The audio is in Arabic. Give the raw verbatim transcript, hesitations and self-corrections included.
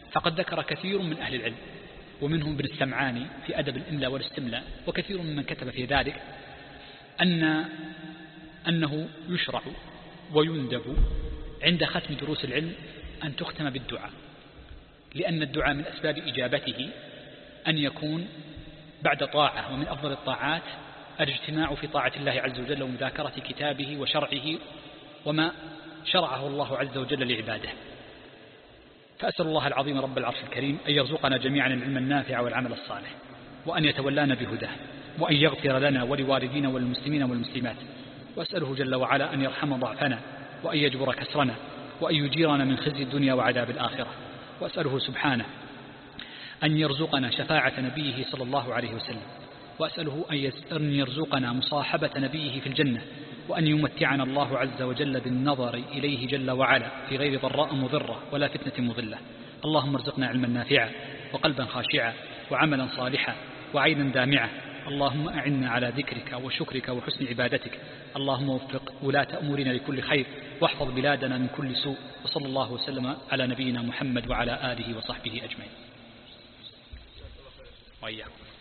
فقد ذكر كثير من أهل العلم ومنهم ابن السمعاني في أدب الإملاء والاستملاء وكثير ممن كتب في ذلك أن أنه يشرع ويندب عند ختم دروس العلم أن تختم بالدعاء، لأن الدعاء من أسباب إجابته أن يكون بعد طاعة، ومن أفضل الطاعات الاجتماع في طاعة الله عز وجل ومذاكرة كتابه وشرعه وما شرعه الله عز وجل لعباده. فأسأل الله العظيم رب العرش الكريم أن يرزقنا جميعا العلم النافع والعمل الصالح، وأن يتولانا بهداه، وأن يغفر لنا ولوالدينا والمسلمين والمسلمات، وأسأله جل وعلا أن يرحم ضعفنا وأن يجبر كسرنا وأن يجيرنا من خزي الدنيا وعذاب الآخرة، وأسأله سبحانه أن يرزقنا شفاعة نبيه صلى الله عليه وسلم، وأسأله أن يرزقنا مصاحبة نبيه في الجنة، وأن يمتعنا الله عز وجل بالنظر إليه جل وعلا في غير ضراء مضرة ولا فتنة مضلة. اللهم ارزقنا علما نافعا وقلبا خاشعا وعملا صالحا وعينا دامعة. اللهم أعنا على ذكرك وشكرك وحسن عبادتك. اللهم وفق ولاة أمورنا لكل خير، واحفظ بلادنا من كل سوء، وصلى الله وسلم على نبينا محمد وعلى آله وصحبه أجمعين. وإياكم.